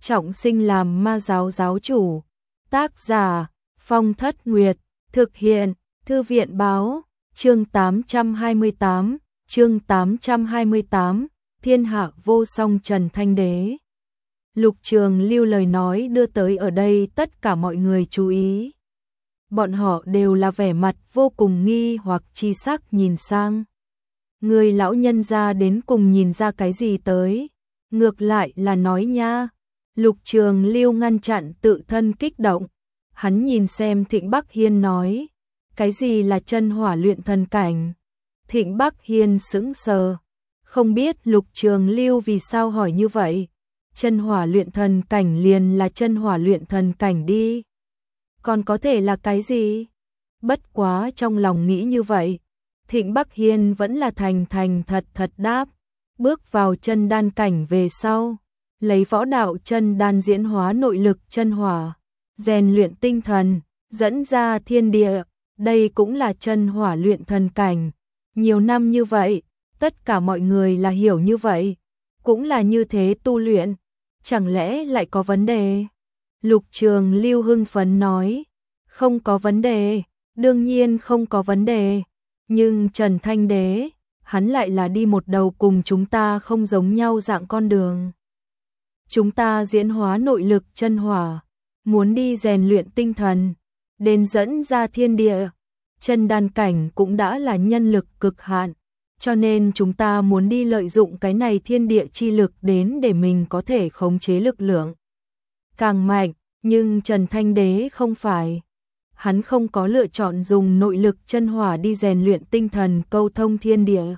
trọng sinh làm ma giáo giáo chủ. Tác giả Phong Thất Nguyệt, thực hiện Thư viện báo, chương 828, Thiên hạ vô song Trần Thanh Đế. Lục Trường Lưu lời nói đưa tới ở đây tất cả mọi người chú ý. Bọn họ đều là vẻ mặt vô cùng nghi hoặc chi sắc nhìn sang. Người lão nhân ra đến cùng nhìn ra cái gì tới? Ngược lại là nói nha. Lục Trường Lưu ngăn chặn tự thân kích động. Hắn nhìn xem Thịnh Bắc Hiên nói. Cái gì là chân hỏa luyện thần cảnh? Thịnh Bắc Hiên sững sờ. Không biết Lục Trường Lưu vì sao hỏi như vậy. Chân hỏa luyện thần cảnh liền là chân hỏa luyện thần cảnh đi. Còn có thể là cái gì? Bất quá trong lòng nghĩ như vậy. Thịnh Bắc Hiên vẫn là thành thật đáp. Bước vào chân đan cảnh về sau. Lấy võ đạo chân đan diễn hóa nội lực chân hỏa. Rèn luyện tinh thần. Dẫn ra thiên địa. Đây cũng là chân hỏa luyện thần cảnh. Nhiều năm như vậy. Tất cả mọi người là hiểu như vậy. Cũng là như thế tu luyện. Chẳng lẽ lại có vấn đề? Lục Trường Lưu hưng phấn nói. Không có vấn đề. Đương nhiên không có vấn đề. Nhưng Trần Thanh Đế, hắn lại là đi một đầu cùng chúng ta không giống nhau dạng con đường. Chúng ta diễn hóa nội lực chân hỏa, muốn đi rèn luyện tinh thần, đến dẫn ra thiên địa. Chân đan cảnh cũng đã là nhân lực cực hạn, cho nên chúng ta muốn đi lợi dụng cái này thiên địa chi lực đến để mình có thể khống chế lực lượng càng mạnh, nhưng Trần Thanh Đế không phải. Hắn không có lựa chọn dùng nội lực chân hỏa đi rèn luyện tinh thần câu thông thiên địa,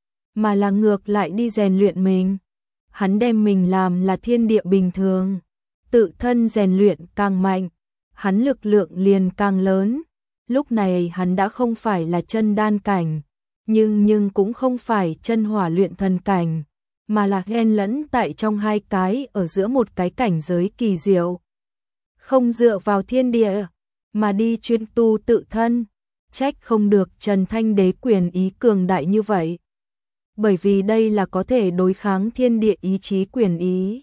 mà là ngược lại đi rèn luyện mình. Hắn đem mình làm là thiên địa bình thường, tự thân rèn luyện càng mạnh, hắn lực lượng liền càng lớn. Lúc này hắn đã không phải là chân đan cảnh, nhưng cũng không phải chân hỏa luyện thần cảnh, mà là xen lẫn tại trong hai cái ở giữa một cái cảnh giới kỳ diệu. Không dựa vào thiên địa, mà đi chuyên tu tự thân, trách không được Trần Thanh Đế quyền ý cường đại như vậy. Bởi vì đây là có thể đối kháng thiên địa ý chí quyền ý.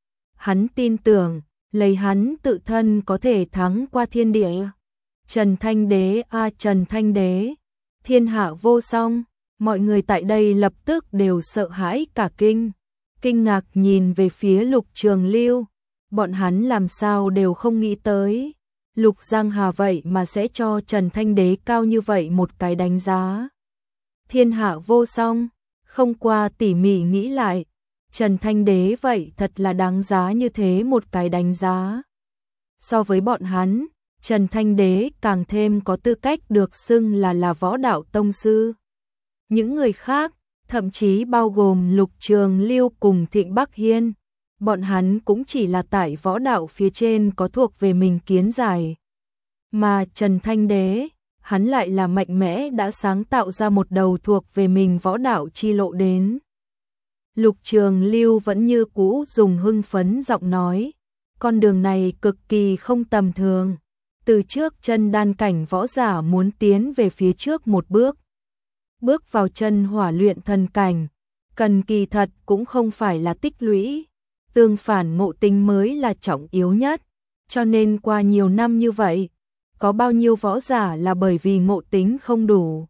Hắn tin tưởng, lấy hắn tự thân có thể thắng qua thiên địa. Trần Thanh Đế Trần Thanh Đế, thiên hạ vô song, mọi người tại đây lập tức đều sợ hãi cả kinh. Kinh ngạc nhìn về phía Lục Trường Lưu, bọn hắn làm sao đều không nghĩ tới. Lục Giang Hà vậy mà sẽ cho Trần Thanh Đế cao như vậy một cái đánh giá. Thiên hạ vô song, không qua tỉ mỉ nghĩ lại, Trần Thanh Đế vậy thật là đáng giá như thế một cái đánh giá. So với bọn hắn, Trần Thanh Đế càng thêm có tư cách được xưng là võ đạo tông sư. Những người khác, thậm chí bao gồm Lục Trường Lưu cùng Thịnh Bắc Hiên, bọn hắn cũng chỉ là tại võ đạo phía trên có thuộc về mình kiến giải. Mà Trần Thanh Đế, hắn lại là mạnh mẽ đã sáng tạo ra một đầu thuộc về mình võ đạo chi lộ đến. Lục Trường Lưu vẫn như cũ dùng hưng phấn giọng nói, con đường này cực kỳ không tầm thường. Từ trước chân đan cảnh võ giả muốn tiến về phía trước một bước. Bước vào chân hỏa luyện thần cảnh, cần kỳ thật cũng không phải là tích lũy. Tương phản ngộ tính mới là trọng yếu nhất. Cho nên qua nhiều năm như vậy, có bao nhiêu võ giả là bởi vì ngộ tính không đủ.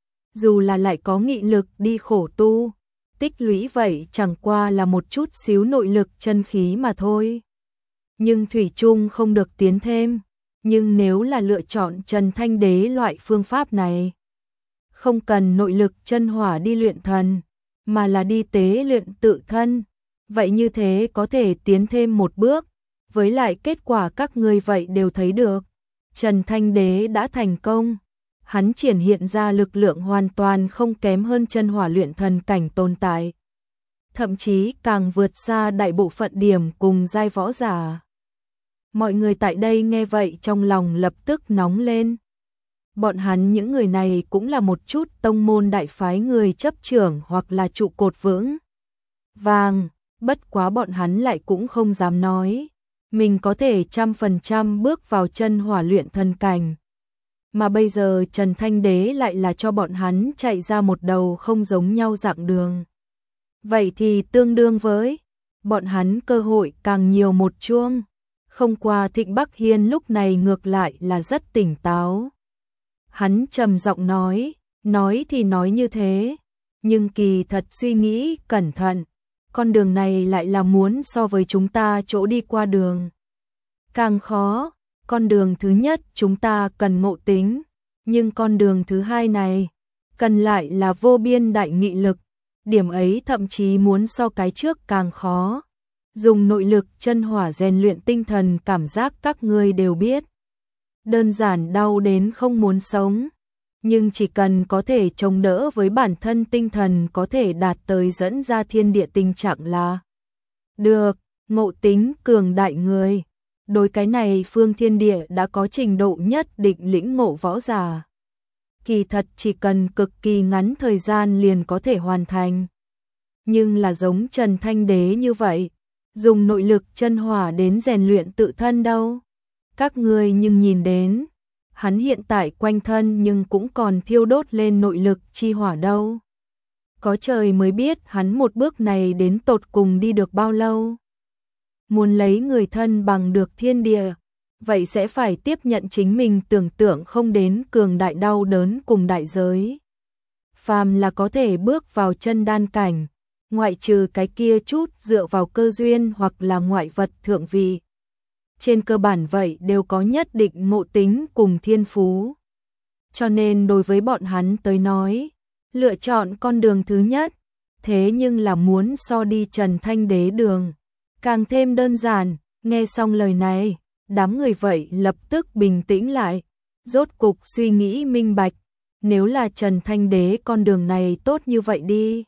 Dù là lại có nghị lực đi khổ tu, tích lũy vậy chẳng qua là một chút xíu nội lực chân khí mà thôi. Nhưng thủy chung không được tiến thêm. Nhưng nếu là lựa chọn Trần Thanh Đế loại phương pháp này, không cần nội lực chân hỏa đi luyện thần, mà là đi tế luyện tự thân, vậy như thế có thể tiến thêm một bước. Với lại kết quả các người vậy đều thấy được, Trần Thanh Đế đã thành công. Hắn triển hiện ra lực lượng hoàn toàn không kém hơn chân hỏa luyện thần cảnh tồn tại, thậm chí càng vượt xa đại bộ phận điểm cùng giai võ giả. Mọi người tại đây nghe vậy trong lòng lập tức nóng lên. Bọn hắn những người này cũng là một chút tông môn đại phái người chấp trưởng hoặc là trụ cột vững vàng, bất quá bọn hắn lại cũng không dám nói mình có thể 100% bước vào chân hỏa luyện thần cảnh. Mà bây giờ Trần Thanh Đế lại là cho bọn hắn chạy ra một đầu không giống nhau dạng đường. Vậy thì tương đương với bọn hắn cơ hội càng nhiều một chuông. Không qua Thịnh Bắc Hiên lúc này ngược lại là rất tỉnh táo. Hắn trầm giọng nói thì nói như thế, nhưng kỳ thật suy nghĩ cẩn thận, con đường này lại là muốn so với chúng ta chỗ đi qua đường càng khó. Con đường thứ nhất chúng ta cần ngộ tính, nhưng con đường thứ hai này cần lại là vô biên đại nghị lực, điểm ấy thậm chí muốn so cái trước càng khó. Dùng nội lực chân hỏa rèn luyện tinh thần, cảm giác các ngươi đều biết. Đơn giản đau đến không muốn sống, nhưng chỉ cần có thể chống đỡ với bản thân tinh thần có thể đạt tới dẫn ra thiên địa tình trạng là được. Ngộ tính cường đại người, đối cái này phương thiên địa đã có trình độ nhất định lĩnh ngộ võ giả, kỳ thật chỉ cần cực kỳ ngắn thời gian liền có thể hoàn thành. Nhưng là giống Trần Thanh Đế như vậy, dùng nội lực chân hỏa đến rèn luyện tự thân đâu. Các ngươi nhưng nhìn đến, hắn hiện tại quanh thân nhưng cũng còn thiêu đốt lên nội lực chi hỏa đâu. Có trời mới biết hắn một bước này đến tột cùng đi được bao lâu. Muốn lấy người thân bằng được thiên địa, vậy sẽ phải tiếp nhận chính mình tưởng tượng không đến cường đại đau đớn cùng đại giới. Phàm là có thể bước vào chân đan cảnh, ngoại trừ cái kia chút dựa vào cơ duyên hoặc là ngoại vật thượng vị, trên cơ bản vậy đều có nhất định ngộ tính cùng thiên phú. Cho nên đối với bọn hắn tới nói, lựa chọn con đường thứ nhất, thế nhưng là muốn so đi Trần Thanh Đế đường càng thêm đơn giản. Nghe xong lời này, đám người vậy lập tức bình tĩnh lại, rốt cục suy nghĩ minh bạch, nếu là Trần Thanh Đế con đường này tốt như vậy đi,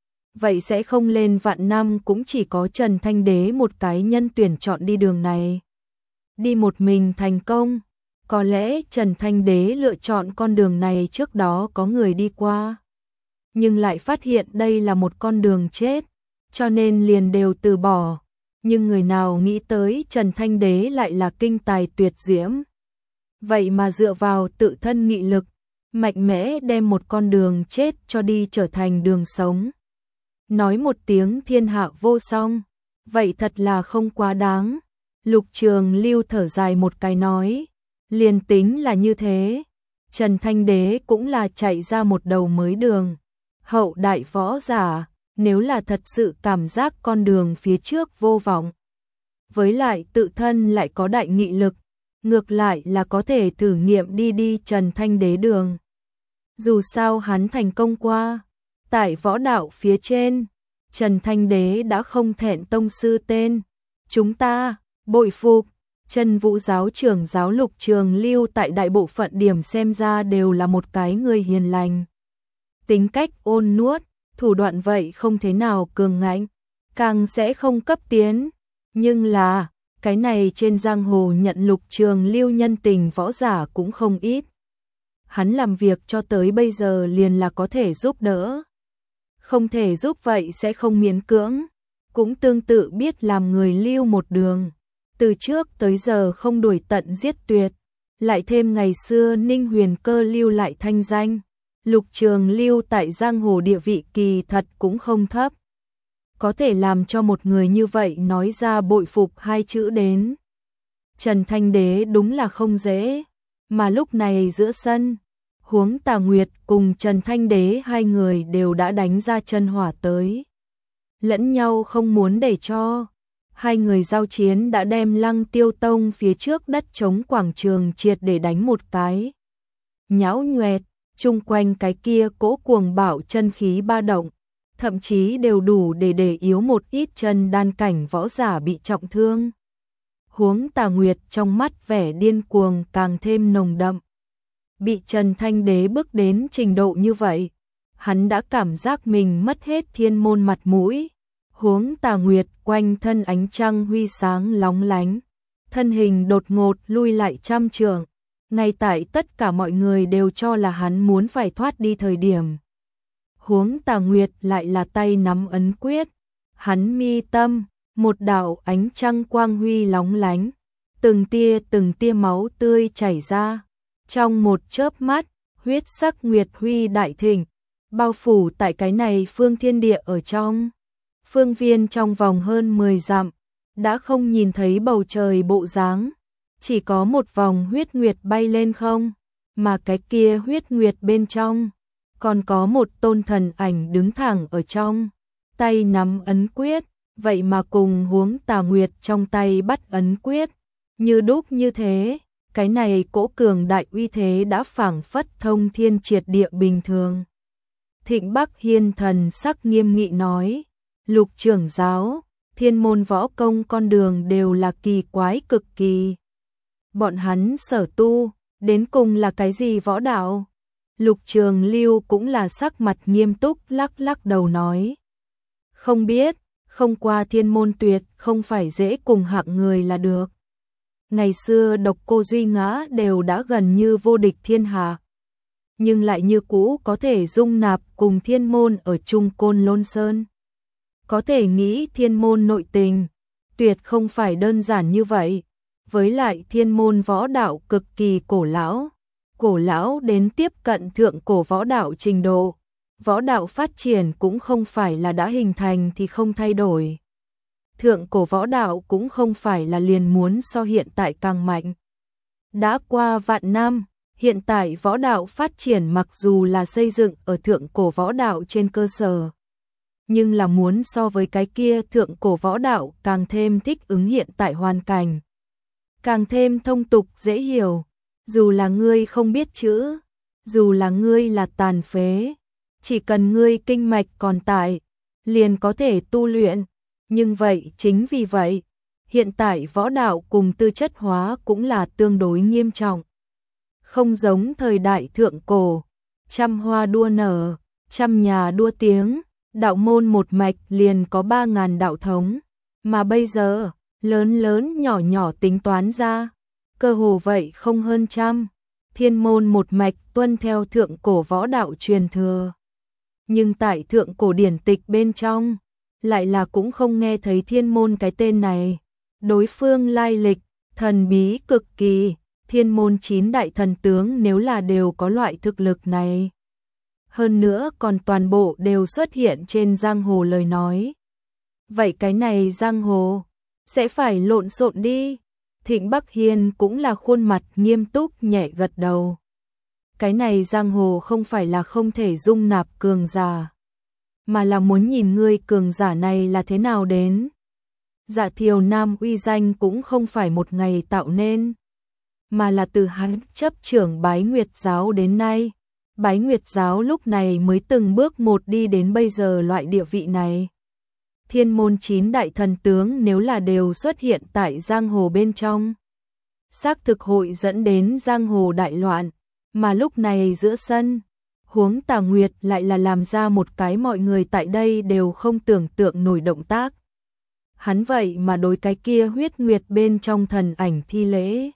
vậy sẽ không lên vạn năm cũng chỉ có Trần Thanh Đế một cái nhân tuyển chọn đi đường này, đi một mình thành công. Có lẽ Trần Thanh Đế lựa chọn con đường này trước đó có người đi qua, nhưng lại phát hiện đây là một con đường chết, cho nên liền đều từ bỏ. Nhưng người nào nghĩ tới Trần Thanh Đế lại là kinh tài tuyệt diễm, vậy mà dựa vào tự thân nghị lực, mạnh mẽ đem một con đường chết cho đi trở thành đường sống. Nói một tiếng thiên hạ vô song, vậy thật là không quá đáng. Lục Trường Lưu thở dài một cái nói, liền tính là như thế, Trần Thanh Đế cũng là chạy ra một đầu mới đường. Hậu đại võ giả, nếu là thật sự cảm giác con đường phía trước vô vọng, với lại tự thân lại có đại nghị lực, ngược lại là có thể thử nghiệm đi Trần Thanh Đế đường. Dù sao hắn thành công qua, tại võ đạo phía trên, Trần Thanh Đế đã không thẹn tông sư tên. Chúng ta bội phục. Chân Vũ giáo trưởng giáo Lục Trường Lưu tại đại bộ phận điểm xem ra đều là một cái người hiền lành, tính cách ôn nuốt, thủ đoạn vậy không thế nào cường ngạnh, càng sẽ không cấp tiến. Nhưng là, cái này trên giang hồ nhận Lục Trường Lưu nhân tình võ giả cũng không ít. Hắn làm việc cho tới bây giờ liền là có thể giúp đỡ. Không thể giúp vậy sẽ không miễn cưỡng, cũng tương tự biết làm người lưu một đường. Từ trước tới giờ không đuổi tận giết tuyệt, lại thêm ngày xưa Ninh Huyền Cơ lưu lại thanh danh. Lục Trường Lưu tại giang hồ địa vị kỳ thật cũng không thấp. Có thể làm cho một người như vậy nói ra bội phục hai chữ đến Trần Thanh Đế đúng là không dễ. Mà lúc này giữa sân, Huống Tà Nguyệt cùng Trần Thanh Đế hai người đều đã đánh ra chân hỏa tới. Lẫn nhau không muốn để cho. Hai người giao chiến đã đem Lăng Tiêu Tông phía trước đất trống quảng trường triệt để đánh một cái nhão nhoẹt. Chung quanh cái kia cỗ cuồng bạo chân khí ba động, thậm chí đều đủ để yếu một ít chân đan cảnh võ giả bị trọng thương. Huống Tà Nguyệt trong mắt vẻ điên cuồng càng thêm nồng đậm. Bị Trần Thanh Đế bước đến trình độ như vậy, hắn đã cảm giác mình mất hết thiên môn mặt mũi. Huống Tà Nguyệt quanh thân ánh trăng huy sáng lóng lánh, thân hình đột ngột lui lại trăm trượng. Ngay tại tất cả mọi người đều cho là hắn muốn phải thoát đi thời điểm, Huống Tà Nguyệt lại là tay nắm ấn quyết, hắn mi tâm, một đạo ánh trăng quang huy lóng lánh, từng tia máu tươi chảy ra, trong một chớp mắt, huyết sắc nguyệt huy đại thịnh, bao phủ tại cái này phương thiên địa ở trong. phương viên trong vòng hơn 10 dặm, đã không nhìn thấy bầu trời bộ dáng, chỉ có một vòng huyết nguyệt bay lên không, mà cái kia huyết nguyệt bên trong, còn có một tôn thần ảnh đứng thẳng ở trong, tay nắm ấn quyết, vậy mà cùng Huống Tà Nguyệt trong tay bắt ấn quyết, như đúc như thế, cái này cỗ cường đại uy thế đã phảng phất thông thiên triệt địa bình thường. Thịnh Bắc Hiên thần sắc nghiêm nghị nói, Lục trưởng giáo, thiên môn võ công con đường đều là kỳ quái cực kỳ. Bọn hắn sở tu, đến cùng là cái gì võ đạo? Lục Trường Lưu cũng là sắc mặt nghiêm túc lắc lắc đầu nói. Không biết, không qua thiên môn tuyệt không phải dễ cùng hạng người là được. Ngày xưa Độc Cô Duy Ngã đều đã gần như vô địch thiên hạ, nhưng lại như cũ có thể dung nạp cùng thiên môn ở chung Côn Lôn Sơn. Có thể nghĩ thiên môn nội tình, tuyệt không phải đơn giản như vậy. Với lại thiên môn võ đạo cực kỳ cổ lão đến tiếp cận thượng cổ võ đạo trình độ. Võ đạo phát triển cũng không phải là đã hình thành thì không thay đổi. Thượng cổ võ đạo cũng không phải là liền muốn so hiện tại càng mạnh. Đã qua vạn năm, hiện tại võ đạo phát triển mặc dù là xây dựng ở thượng cổ võ đạo trên cơ sở, nhưng là muốn so với cái kia thượng cổ võ đạo càng thêm thích ứng hiện tại hoàn cảnh, càng thêm thông tục dễ hiểu. Dù là ngươi không biết chữ, dù là ngươi là tàn phế, chỉ cần ngươi kinh mạch còn tại, liền có thể tu luyện. Nhưng vậy chính vì vậy, hiện tại võ đạo cùng tư chất hóa cũng là tương đối nghiêm trọng. Không giống thời đại thượng cổ, trăm hoa đua nở, trăm nhà đua tiếng, đạo môn một mạch liền có 3.000 đạo thống, mà bây giờ, lớn lớn nhỏ nhỏ tính toán ra, cơ hồ vậy không hơn trăm. Thiên môn một mạch tuân theo thượng cổ võ đạo truyền thừa. Nhưng tại thượng cổ điển tịch bên trong, lại là cũng không nghe thấy thiên môn cái tên này. Đối phương lai lịch, thần bí cực kỳ, thiên môn 9 đại thần tướng nếu là đều có loại thực lực này. Hơn nữa còn toàn bộ đều xuất hiện trên giang hồ lời nói. Vậy cái này giang hồ, sẽ phải lộn xộn đi. Thịnh Bắc Hiên cũng là khuôn mặt nghiêm túc nhẹ gật đầu. Cái này giang hồ không phải là không thể dung nạp cường giả, mà là muốn nhìn ngươi cường giả này là thế nào đến. Dạ Thiều Nam uy danh cũng không phải một ngày tạo nên, mà là từ hắn chấp trưởng Bái Nguyệt Giáo đến nay. Bái Nguyệt Giáo lúc này mới từng bước một đi đến bây giờ loại địa vị này. Thiên môn 9 đại thần tướng nếu là đều xuất hiện tại giang hồ bên trong, xác thực hội dẫn đến giang hồ đại loạn, mà lúc này giữa sân, Huống Tà Nguyệt lại là làm ra một cái mọi người tại đây đều không tưởng tượng nổi động tác. Hắn vậy mà đối cái kia huyết nguyệt bên trong thần ảnh thi lễ.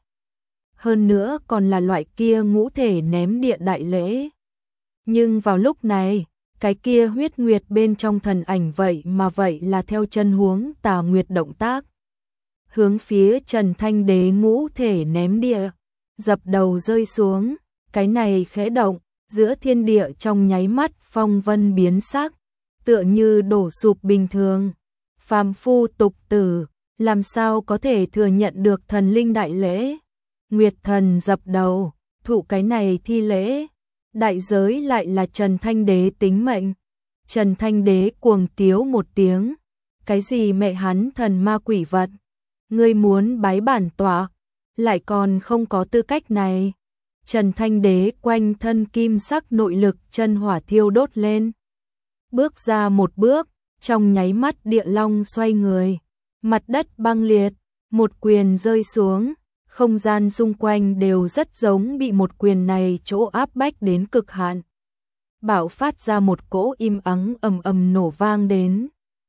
Hơn nữa còn là loại kia ngũ thể ném địa đại lễ. Nhưng vào lúc này, cái kia huyết nguyệt bên trong thần ảnh vậy là theo chân Huống Tà Nguyệt động tác. Hướng phía Trần Thanh Đế ngũ thể ném địa, dập đầu rơi xuống, cái này khẽ động, giữa thiên địa trong nháy mắt phong vân biến sắc, tựa như đổ sụp bình thường. Phàm phu tục tử, làm sao có thể thừa nhận được thần linh đại lễ? Nguyệt thần dập đầu, thụ cái này thi lễ, đại giới lại là Trần Thanh Đế tính mệnh. Trần Thanh Đế cuồng tiếu một tiếng, cái gì mẹ hắn thần ma quỷ vật, ngươi muốn bái bản tọa, lại còn không có tư cách này. Trần Thanh Đế quanh thân kim sắc nội lực chân hỏa thiêu đốt lên. Bước ra một bước, trong nháy mắt địa long xoay người, mặt đất băng liệt, một quyền rơi xuống, không gian xung quanh đều rất giống bị một quyền này chỗ áp bách đến cực hạn. Bạo phát ra một cỗ im ắng ầm ầm nổ vang đến.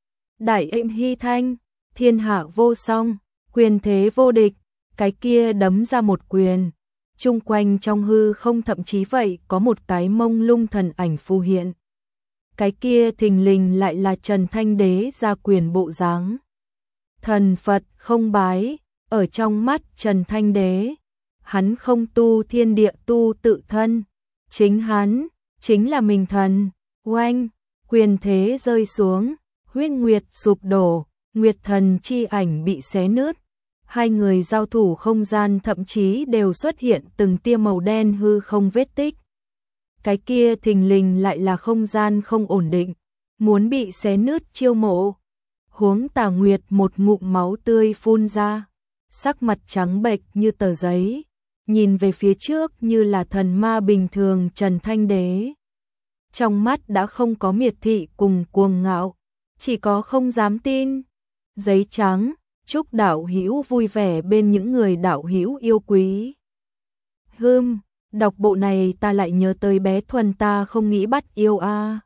Đại êm hy thanh, thiên hạ vô song, quyền thế vô địch, cái kia đấm ra một quyền. Chung quanh trong hư không thậm chí vậy có một cái mông lung thần ảnh phù hiện. Cái kia thình lình lại là Trần Thanh Đế ra quyền bộ dáng. Thần Phật không bái, ở trong mắt Trần Thanh Đế, hắn không tu thiên địa tu tự thân, chính hắn, chính là mình thần. Oanh, quyền thế rơi xuống, huyết nguyệt sụp đổ, nguyệt thần chi ảnh bị xé nứt. Hai người giao thủ không gian thậm chí đều xuất hiện từng tia màu đen hư không vết tích. Cái kia thình lình lại là không gian không ổn định, muốn bị xé nứt chiêu mộ. Huống Tà Nguyệt một ngụm máu tươi phun ra, sắc mặt trắng bệch như tờ giấy, nhìn về phía trước như là thần ma bình thường Trần Thanh Đế. Trong mắt đã không có miệt thị cùng cuồng ngạo, chỉ có không dám tin. Giấy trắng, chúc đạo hữu vui vẻ bên những người đạo hữu yêu quý. Đọc bộ này ta lại nhớ tới bé Thuần ta không nghĩ bắt yêu a.